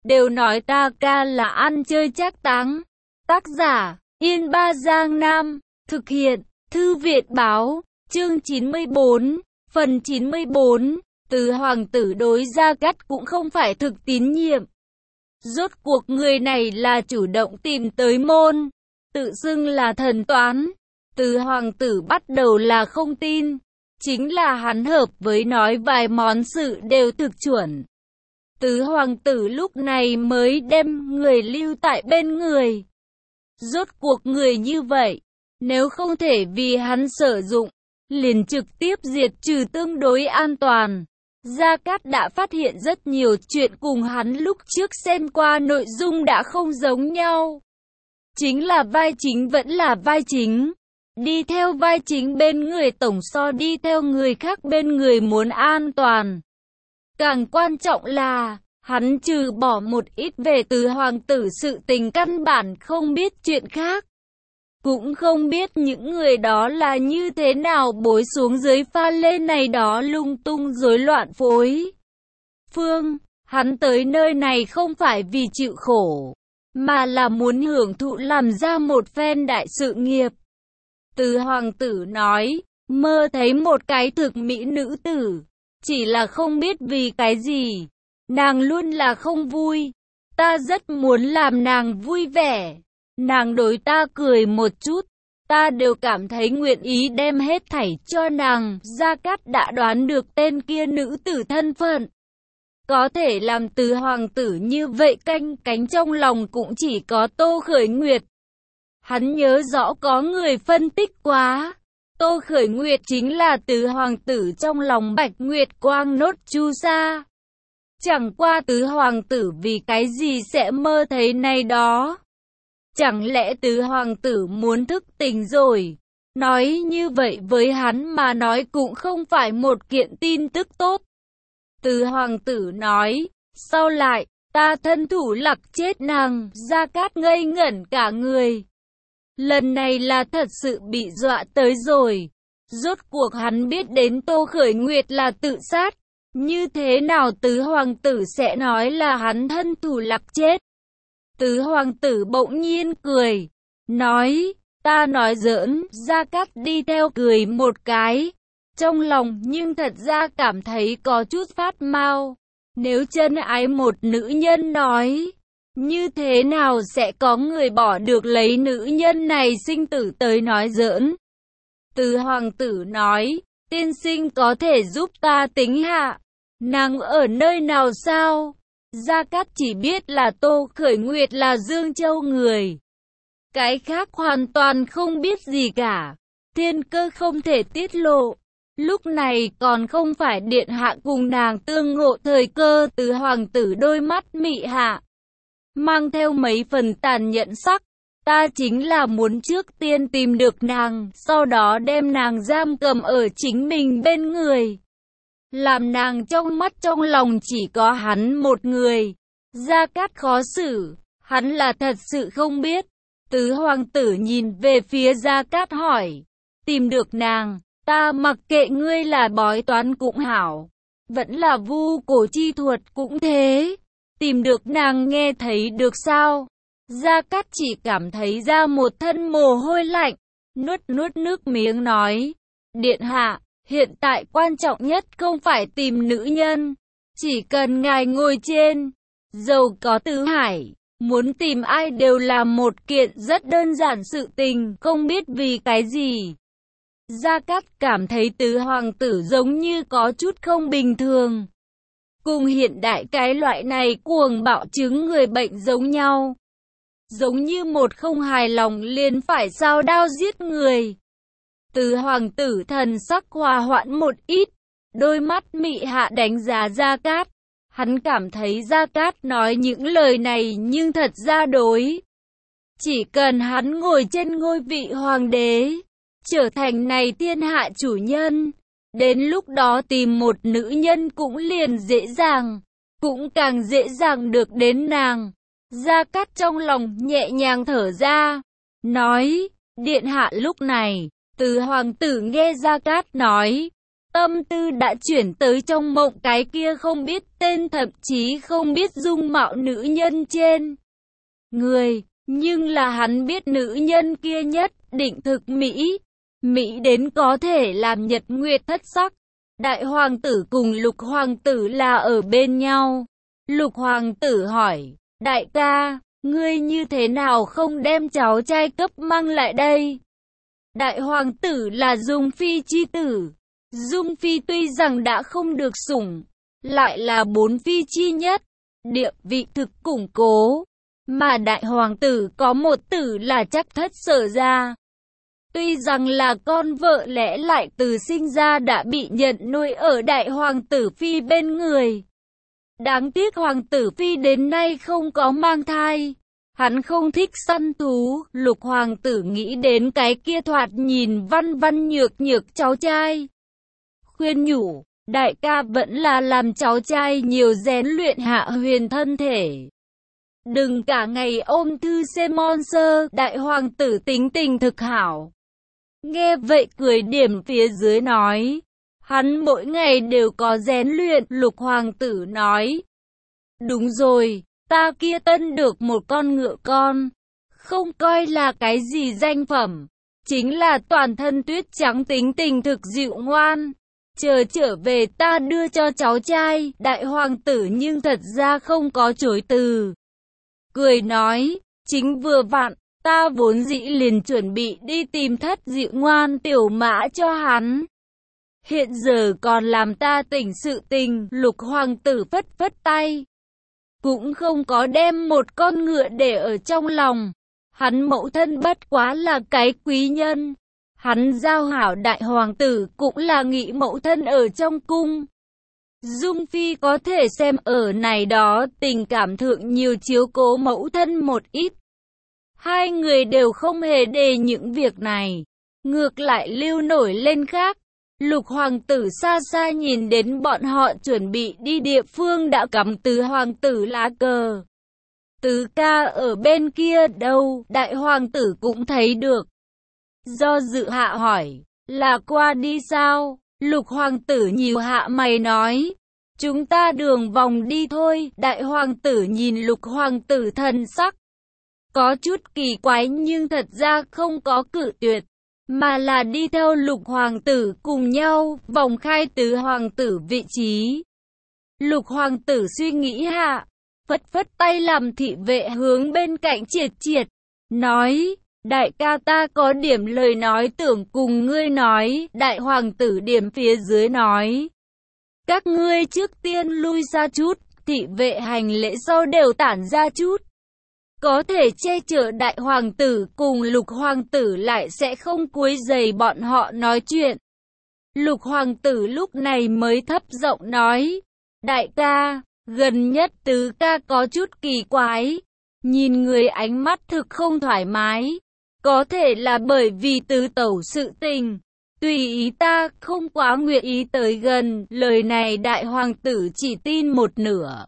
đều nói ta ca là ăn chơi trác táng. Tác giả, Yên Ba Giang Nam, thực hiện, Thư viện báo, chương 94, phần 94, từ hoàng tử đối Gia Cát cũng không phải thực tín nhiệm. Rốt cuộc người này là chủ động tìm tới môn, tự xưng là thần toán. Từ hoàng tử bắt đầu là không tin, chính là hắn hợp với nói vài món sự đều thực chuẩn. Từ hoàng tử lúc này mới đem người lưu tại bên người. Rốt cuộc người như vậy, nếu không thể vì hắn sử dụng, liền trực tiếp diệt trừ tương đối an toàn. Gia Cát đã phát hiện rất nhiều chuyện cùng hắn lúc trước xem qua nội dung đã không giống nhau. Chính là vai chính vẫn là vai chính. Đi theo vai chính bên người tổng so đi theo người khác bên người muốn an toàn. Càng quan trọng là, hắn trừ bỏ một ít về từ hoàng tử sự tình căn bản không biết chuyện khác. Cũng không biết những người đó là như thế nào bối xuống dưới pha lê này đó lung tung rối loạn phối. Phương, hắn tới nơi này không phải vì chịu khổ, mà là muốn hưởng thụ làm ra một phen đại sự nghiệp. Từ hoàng tử nói, mơ thấy một cái thực mỹ nữ tử, chỉ là không biết vì cái gì, nàng luôn là không vui. Ta rất muốn làm nàng vui vẻ. Nàng đối ta cười một chút, ta đều cảm thấy nguyện ý đem hết thảy cho nàng. Gia Cát đã đoán được tên kia nữ tử thân phận. Có thể làm từ hoàng tử như vậy canh cánh trong lòng cũng chỉ có Tô Khởi Nguyệt. Hắn nhớ rõ có người phân tích quá. Tô Khởi Nguyệt chính là từ hoàng tử trong lòng Bạch Nguyệt Quang nốt chu sa. Chẳng qua tứ hoàng tử vì cái gì sẽ mơ thấy này đó. Chẳng lẽ tứ hoàng tử muốn thức tỉnh rồi? Nói như vậy với hắn mà nói cũng không phải một kiện tin tức tốt. Tứ hoàng tử nói, sau lại, ta thân thủ lặc chết nàng. Gia Cát ngây ngẩn cả người. Lần này là thật sự bị dọa tới rồi. Rốt cuộc hắn biết đến Tô Khởi Nguyệt là tự sát. Như thế nào tứ hoàng tử sẽ nói là hắn thân thủ lặc chết? Tứ hoàng tử bỗng nhiên cười, nói, ta nói giỡn. Gia Cát đi theo cười một cái, trong lòng nhưng thật ra cảm thấy có chút phát mau. Nếu chân ái một nữ nhân nói, như thế nào sẽ có người bỏ được lấy nữ nhân này sinh tử tới nói giỡn? Tứ hoàng tử nói, tiên sinh có thể giúp ta tính hạ, nàng ở nơi nào sao? Gia Cát chỉ biết là Tô Khởi Nguyệt là Dương Châu người. Cái khác hoàn toàn không biết gì cả. Thiên cơ không thể tiết lộ. Lúc này còn không phải điện hạ cùng nàng tương ngộ thời cơ. Từ hoàng tử đôi mắt mị hạ, mang theo mấy phần tàn nhẫn sắc. Ta chính là muốn trước tiên tìm được nàng, sau đó đem nàng giam cầm ở chính mình bên người. Làm nàng trong mắt trong lòng chỉ có hắn một người. Gia Cát khó xử, hắn là thật sự không biết. Tứ hoàng tử nhìn về phía Gia Cát hỏi, tìm được nàng, ta mặc kệ ngươi là bói toán cũng hảo, vẫn là vu cổ chi thuật cũng thế. Tìm được nàng nghe thấy được sao? Gia Cát chỉ cảm thấy ra một thân mồ hôi lạnh, nuốt nước miếng nói, điện hạ, hiện tại quan trọng nhất không phải tìm nữ nhân, chỉ cần ngài ngồi trên, giàu có tứ hải, muốn tìm ai đều là một kiện rất đơn giản sự tình, không biết vì cái gì. Gia Cát cảm thấy tứ hoàng tử giống như có chút không bình thường. Cùng hiện đại cái loại này cuồng bạo chứng người bệnh giống nhau. Giống như một không hài lòng liền phải sao đao giết người. Tứ hoàng tử thần sắc hòa hoãn một ít, đôi mắt mị hạ đánh giá Gia Cát. Hắn cảm thấy Gia Cát nói những lời này nhưng thật ra đối. Chỉ cần hắn ngồi trên ngôi vị hoàng đế, trở thành này thiên hạ chủ nhân, đến lúc đó tìm một nữ nhân cũng liền dễ dàng, cũng càng dễ dàng được đến nàng. Gia Cát trong lòng nhẹ nhàng thở ra, nói, điện hạ lúc này. Từ hoàng tử nghe Gia Cát nói, Tâm tư đã chuyển tới trong mộng cái kia không biết tên thậm chí không biết dung mạo nữ nhân trên người. Nhưng là hắn biết nữ nhân kia nhất định thực mỹ. Mỹ đến có thể làm nhật nguyệt thất sắc. Đại hoàng tử cùng lục hoàng tử là ở bên nhau. Lục hoàng tử hỏi, đại ca, ngươi như thế nào không đem cháu trai cấp mang lại đây? Đại hoàng tử là Dung Phi chi tử. Dung Phi tuy rằng đã không được sủng, lại là bốn phi chi nhất, địa vị thực củng cố. Mà đại hoàng tử có một tử là Trắc Thất Sở gia. Tuy rằng là con vợ lẽ lại từ sinh ra đã bị nhận nuôi ở đại hoàng tử phi bên người. Đáng tiếc hoàng tử phi đến nay không có mang thai. Hắn không thích săn thú, lục hoàng tử nghĩ đến cái kia thoạt nhìn văn văn nhược nhược cháu trai. Khuyên nhủ, đại ca vẫn là làm cháu trai nhiều rèn luyện hạ huyền thân thể. Đừng cả ngày ôm thư Semon sơ, đại hoàng tử tính tình thực hảo. Nghe vậy cười điểm phía dưới nói, hắn mỗi ngày đều có rèn luyện, lục hoàng tử nói. Đúng rồi, ta kia tân được một con ngựa con, không coi là cái gì danh phẩm, chính là toàn thân tuyết trắng tính tình thực dịu ngoan. Chờ trở về ta đưa cho cháu trai, đại hoàng tử nhưng thật ra không có chối từ. Cười nói, chính vừa vặn, ta vốn dĩ liền chuẩn bị đi tìm thất dịu ngoan tiểu mã cho hắn. Hiện giờ còn làm ta tỉnh sự tình, lục hoàng tử phất phất tay. Cũng không có đem một con ngựa để ở trong lòng. Hắn mẫu thân bất quá là cái quý nhân. Hắn giao hảo đại hoàng tử cũng là nghị mẫu thân ở trong cung. Dung Phi có thể xem ở này đó tình cảm thượng nhiều chiếu cố mẫu thân một ít. Hai người đều không hề đề những việc này. Ngược lại lưu nổi lên khác. Lục hoàng tử xa xa nhìn đến bọn họ chuẩn bị đi địa phương đã cắm tứ hoàng tử lá cờ. Tứ ca ở bên kia đâu, đại hoàng tử cũng thấy được. Do dự hạ hỏi, là qua đi sao? Lục hoàng tử nhíu hạ mày nói, chúng ta đường vòng đi thôi. Đại hoàng tử nhìn lục hoàng tử thần sắc có chút kỳ quái nhưng thật ra không có cự tuyệt, mà là đi theo lục hoàng tử cùng nhau vòng khai tứ hoàng tử vị trí. Lục hoàng tử suy nghĩ hạ, phất phất tay làm thị vệ hướng bên cạnh triệt triệt, nói, đại ca ta có điểm lời nói tưởng cùng ngươi nói. Đại hoàng tử điểm phía dưới nói, các ngươi trước tiên lui ra chút, thị vệ hành lễ sau đều tản ra chút. Có thể che chở đại hoàng tử cùng lục hoàng tử lại sẽ không quấy rầy bọn họ nói chuyện. Lục hoàng tử lúc này mới thấp giọng nói, đại ca, gần nhất tứ ca có chút kỳ quái, nhìn người ánh mắt thực không thoải mái, có thể là bởi vì tứ tẩu sự tình. Tùy ý ta không quá nguyện ý tới gần, lời này đại hoàng tử chỉ tin một nửa.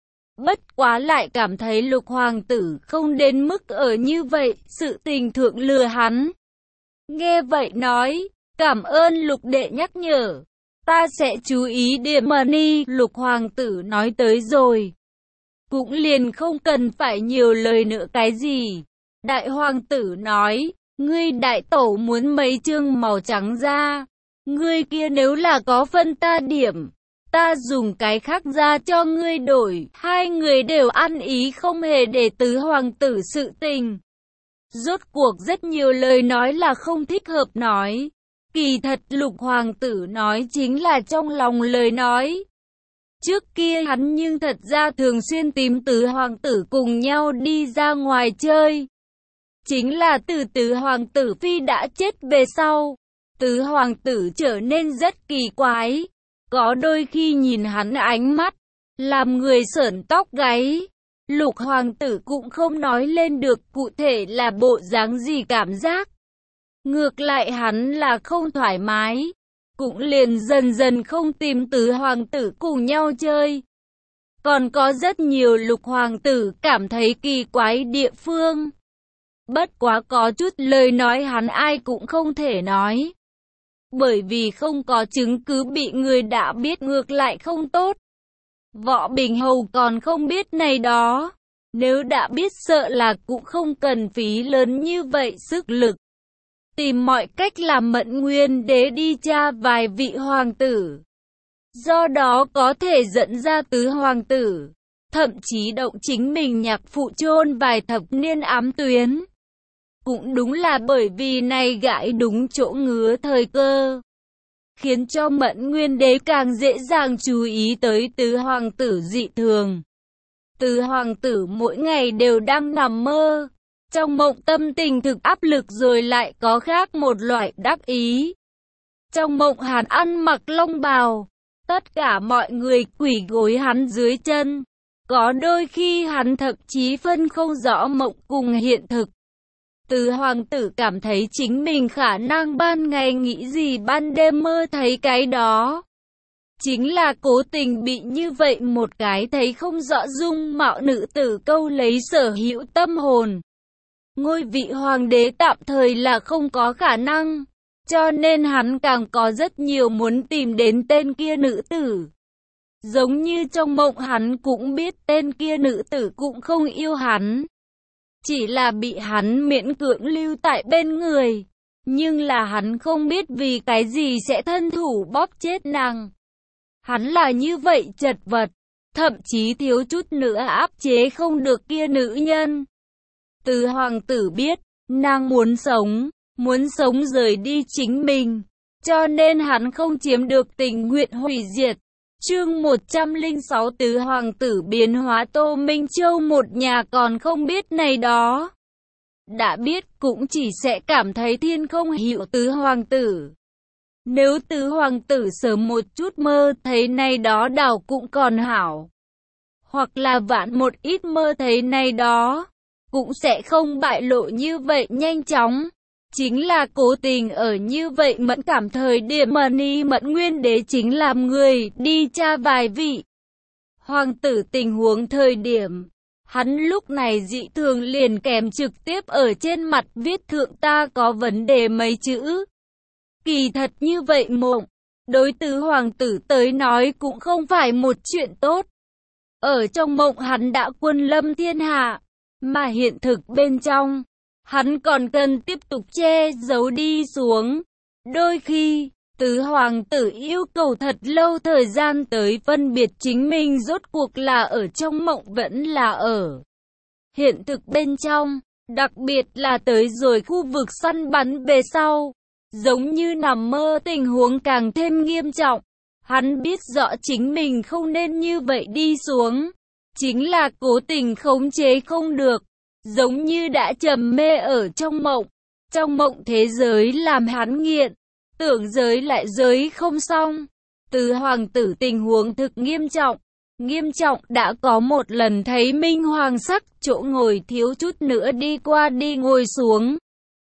Bất quá lại cảm thấy lục hoàng tử không đến mức ở như vậy, sự tình thượng lừa hắn. Nghe vậy nói, cảm ơn lục đệ nhắc nhở, ta sẽ chú ý điểm money. Lục hoàng tử nói tới rồi, cũng liền không cần phải nhiều lời nữa cái gì. Đại hoàng tử nói, ngươi đại tẩu muốn mấy chương màu trắng ra, ngươi kia nếu là có phân ta điểm, ta dùng cái khác ra cho ngươi đổi. Hai người đều ăn ý không hề để tứ hoàng tử sự tình. Rốt cuộc rất nhiều lời nói là không thích hợp nói. Kỳ thật lục hoàng tử nói chính là trong lòng lời nói. Trước kia hắn nhưng thật ra thường xuyên tìm tứ hoàng tử cùng nhau đi ra ngoài chơi. Chính là từ tứ hoàng tử phi đã chết về sau, tứ hoàng tử trở nên rất kỳ quái. Có đôi khi nhìn hắn ánh mắt, làm người sởn tóc gáy. Lục hoàng tử cũng không nói lên được cụ thể là bộ dáng gì cảm giác. Ngược lại hắn là không thoải mái, cũng liền dần dần không tìm tứ hoàng tử cùng nhau chơi. Còn có rất nhiều lục hoàng tử cảm thấy kỳ quái địa phương. Bất quá có chút lời nói hắn ai cũng không thể nói. bởi vì không có chứng cứ bị người đã biết ngược lại không tốt. Võ Bình Hầu còn không biết này đó, nếu đã biết sợ là cũng không cần phí lớn như vậy sức lực. Tìm mọi cách làm Mẫn Nguyên Đế đi tra vài vị hoàng tử. Do đó có thể dẫn ra tứ hoàng tử, thậm chí động chính mình nhạc phụ chôn vài thập niên ám tuyến. Cũng đúng là bởi vì này gãi đúng chỗ ngứa thời cơ, khiến cho Mẫn Nguyên Đế càng dễ dàng chú ý tới tứ hoàng tử dị thường. Tứ hoàng tử mỗi ngày đều đang nằm mơ, trong mộng tâm tình thực áp lực rồi lại có khác một loại đắc ý. Trong mộng hắn ăn mặc long bào, tất cả mọi người quỳ gối hắn dưới chân. Có đôi khi hắn thậm chí phân không rõ mộng cùng hiện thực. Tứ hoàng tử cảm thấy chính mình khả năng ban ngày nghĩ gì ban đêm mơ thấy cái đó. Chính là cố tình bị như vậy một cái thấy không rõ dung mạo nữ tử câu lấy sở hữu tâm hồn. Ngôi vị hoàng đế tạm thời là không có khả năng, cho nên hắn càng có rất nhiều muốn tìm đến tên kia nữ tử. Giống như trong mộng hắn cũng biết tên kia nữ tử cũng không yêu hắn, chỉ là bị hắn miễn cưỡng lưu tại bên người. Nhưng là hắn không biết vì cái gì sẽ thân thủ bóp chết nàng. Hắn là như vậy chật vật, thậm chí thiếu chút nữa áp chế không được kia nữ nhân. Tứ hoàng tử biết, nàng muốn sống rời đi chính mình, cho nên hắn không chiếm được tình nguyện hủy diệt. Chương 106 Tứ hoàng tử biến hóa. Tô Minh Châu một nhà còn không biết này đó. Đã biết cũng chỉ sẽ cảm thấy thiên không hiểu tứ hoàng tử. Nếu tứ hoàng tử sớm một chút mơ thấy này đó đảo cũng còn hảo. Hoặc là vạn một ít mơ thấy này đó, cũng sẽ không bại lộ như vậy nhanh chóng. Chính là cố tình ở như vậy mẫn cảm thời điểm Mẫn Nguyên Đế chính làm người đi tra vài vị hoàng tử tình huống thời điểm. Hắn lúc này dị thường liền kèm trực tiếp ở trên mặt viết thượng ta có vấn đề mấy chữ. Kỳ thật như vậy mộng, đối tứ hoàng tử tới nói cũng không phải một chuyện tốt. Ở trong mộng hắn đã quân lâm thiên hạ, mà hiện thực bên trong, hắn còn cần tiếp tục che giấu đi xuống. Đôi khi, tứ hoàng tử yêu cầu thật lâu thời gian tới phân biệt chính mình rốt cuộc là ở trong mộng vẫn là ở hiện thực bên trong, đặc biệt là tới rồi khu vực săn bắn về sau. Giống như nằm mơ tình huống càng thêm nghiêm trọng. Hắn biết rõ chính mình không nên như vậy đi xuống. Chính là cố tình khống chế không được. Giống như đã trầm mê ở trong mộng. Trong mộng thế giới làm hắn nghiện. Tưởng giới lại giới không xong. Tứ hoàng tử tình huống thực nghiêm trọng. Nghiêm trọng đã có một lần thấy minh hoàng sắc, chỗ ngồi thiếu chút nữa đi qua đi ngồi xuống.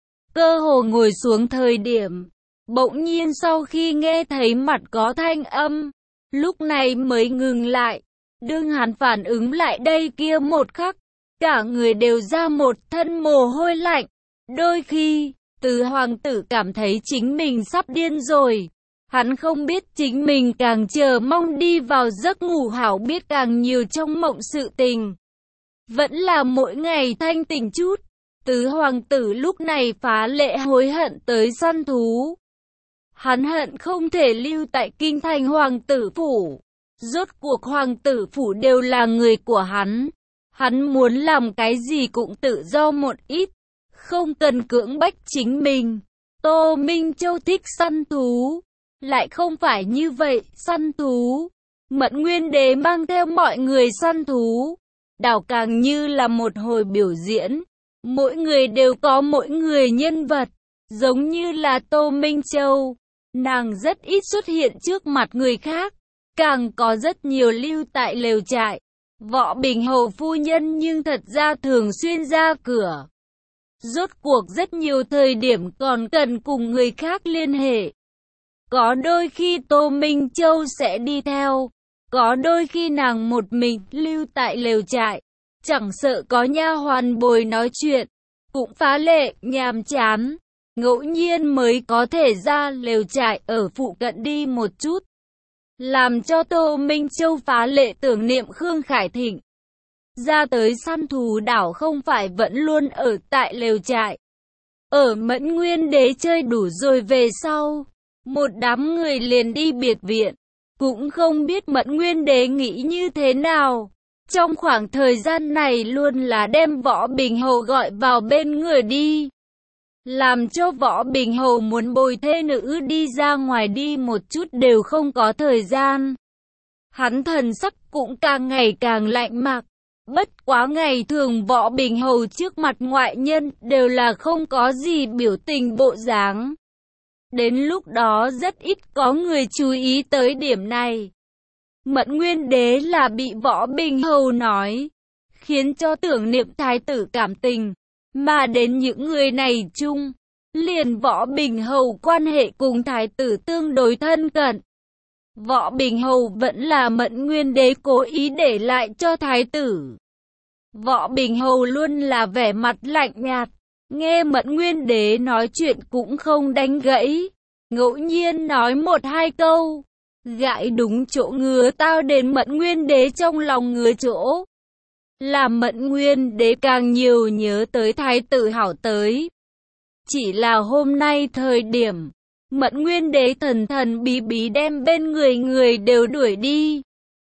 Cơ hồ ngồi xuống thời điểm, bỗng nhiên sau khi nghe thấy mặt có thanh âm, lúc này mới ngừng lại. Đương hắn phản ứng lại đây kia một khắc, cả người đều ra một thân mồ hôi lạnh. Đôi khi, tứ hoàng tử cảm thấy chính mình sắp điên rồi. Hắn không biết chính mình càng chờ mong đi vào giấc ngủ hảo biết càng nhiều trong mộng sự tình. Vẫn là mỗi ngày thanh tỉnh chút. Tứ hoàng tử lúc này phá lệ hối hận tới săn thú. Hắn hận không thể lưu tại kinh thành hoàng tử phủ. Rốt cuộc hoàng tử phủ đều là người của hắn. Hắn muốn làm cái gì cũng tự do một ít, không cần cưỡng bách chính mình. Tô Minh Châu thích săn thú, lại không phải như vậy, săn thú. Mẫn Nguyên Đế mang theo mọi người săn thú, đảo càng như là một hồi biểu diễn. Mỗi người đều có mỗi người nhân vật, giống như là Tô Minh Châu. Nàng rất ít xuất hiện trước mặt người khác, càng có rất nhiều lưu tại lều trại. Võ Bình Hầu phu nhân nhưng thật ra thường xuyên ra cửa. Rốt cuộc rất nhiều thời điểm còn cần cùng người khác liên hệ. Có đôi khi Tô Minh Châu sẽ đi theo, có đôi khi nàng một mình lưu tại lều trại, chẳng sợ có nha hoàn bồi nói chuyện, cũng phá lệ nhàm chán. ngẫu nhiên mới có thể ra lều trại ở phụ cận đi một chút. Làm cho Tô Minh Châu phá lệ tưởng niệm Khương Khải Thịnh. Ra tới săn thú đảo không phải vẫn luôn ở tại lều trại. Ở Mẫn Nguyên Đế chơi đủ rồi về sau, một đám người liền đi biệt viện. Cũng không biết Mẫn Nguyên Đế nghĩ như thế nào. Trong khoảng thời gian này luôn là đem Võ Bình Hầu gọi vào bên người đi. Làm cho Võ Bình Hầu muốn bồi thê nữ đi ra ngoài đi một chút đều không có thời gian. Hắn thần sắc cũng càng ngày càng lạnh mặc. Bất quá ngày thường Võ Bình Hầu trước mặt ngoại nhân đều là không có gì biểu tình bộ dáng. Đến lúc đó rất ít có người chú ý tới điểm này. Mẫn Nguyên Đế là bị Võ Bình Hầu nói, khiến cho tưởng niệm thái tử cảm tình, mà đến những người này chung, liền Võ Bình Hầu quan hệ cùng thái tử tương đối thân cận. Võ Bình Hầu vẫn là Mẫn Nguyên Đế cố ý để lại cho thái tử. Võ Bình Hầu luôn là vẻ mặt lạnh nhạt, nghe Mẫn Nguyên Đế nói chuyện cũng không đánh gãy, ngẫu nhiên nói một hai câu, gãi đúng chỗ ngứa tao đến Mẫn Nguyên Đế trong lòng ngứa chỗ. Làm Mẫn Nguyên Đế càng nhiều nhớ tới thái tử hảo tới. Chỉ là hôm nay thời điểm, Mẫn Nguyên Đế thần thần bí bí đem bên người đều đuổi đi.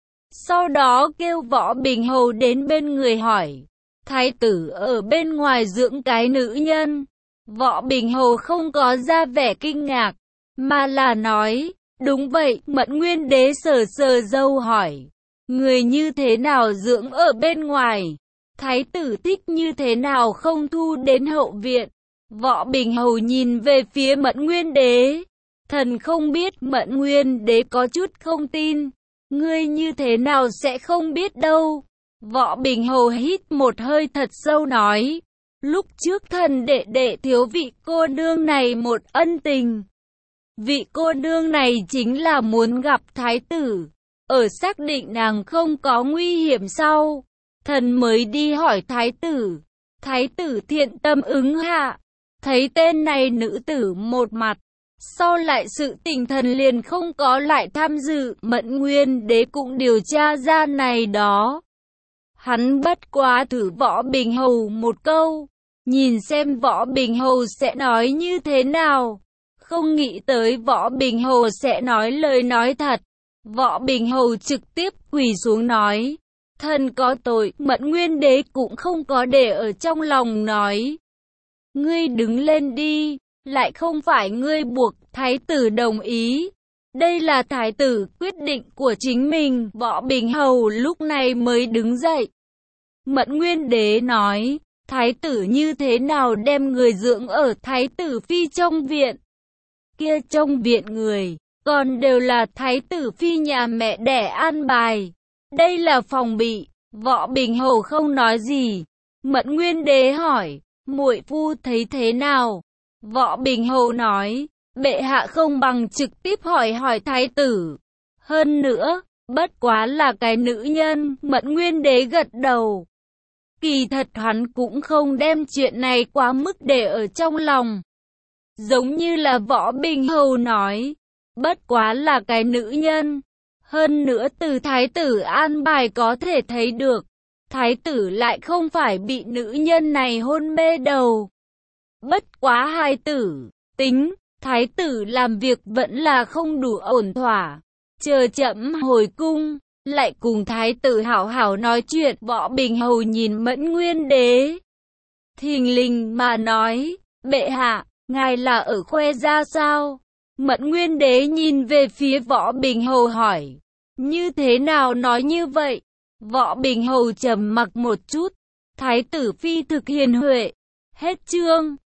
Sau đó kêu Võ Bình Hầu đến bên người hỏi, thái tử ở bên ngoài dưỡng cái nữ nhân. Võ Bình Hầu không có ra vẻ kinh ngạc, mà là nói, đúng vậy. Mẫn Nguyên Đế sờ sờ râu hỏi, người như thế nào dưỡng ở bên ngoài? Thái tử thích như thế nào không thu đến hậu viện? Võ Bình Hầu nhìn về phía Mẫn Nguyên Đế. Thần không biết. Mẫn Nguyên Đế có chút không tin. Ngươi như thế nào sẽ không biết đâu? Võ Bình Hầu hít một hơi thật sâu nói, lúc trước thần đệ thiếu vị cô nương này một ân tình. Vị cô nương này chính là muốn gặp thái tử. Ở xác định nàng không có nguy hiểm sau, thần mới đi hỏi thái tử. Thái tử thiện tâm ứng hạ. Thấy tên này nữ tử một mặt, sau lại sự tình thần liền không có lại tham dự. Mẫn Nguyên Đế cũng điều tra ra này đó. Hắn bất quá thử Võ Bình Hầu một câu, nhìn xem Võ Bình Hầu sẽ nói như thế nào. Không nghĩ tới Võ Bình Hầu sẽ nói lời nói thật. Võ Bình Hầu trực tiếp quỳ xuống nói, thần có tội. Mẫn Nguyên Đế cũng không có để ở trong lòng nói, ngươi đứng lên đi, lại không phải ngươi buộc thái tử đồng ý. Đây là thái tử quyết định của chính mình. Võ Bình Hầu lúc này mới đứng dậy. Mẫn Nguyên Đế nói, thái tử như thế nào đem người dưỡng ở thái tử phi trong viện? Kia trong viện người, còn đều là thái tử phi nhà mẹ đẻ an bài. Đây là phòng bị. Võ Bình Hầu không nói gì. Mẫn Nguyên Đế hỏi, muội phu thấy thế nào? Võ Bình Hầu nói, bệ hạ không bằng trực tiếp hỏi thái tử. Hơn nữa, bất quá là cái nữ nhân. Mẫn Nguyên Đế gật đầu. Kỳ thật hắn cũng không đem chuyện này quá mức để ở trong lòng. Giống như là Võ Bình Hầu nói, bất quá là cái nữ nhân. Hơn nữa từ thái tử an bài có thể thấy được, thái tử lại không phải bị nữ nhân này hôn mê đầu. Bất quá hai tử, tính, thái tử làm việc vẫn là không đủ ổn thỏa. Chờ chậm hồi cung, lại cùng thái tử hảo hảo nói chuyện. Võ Bình Hầu nhìn Mẫn Nguyên Đế, thình lình mà nói, bệ hạ, ngài là ở khoe ra sao? Mẫn Nguyên Đế nhìn về phía Võ Bình Hầu hỏi, như thế nào nói như vậy? Võ Bình Hầu trầm mặc một chút, thái tử phi thực hiền huệ. Hết chương.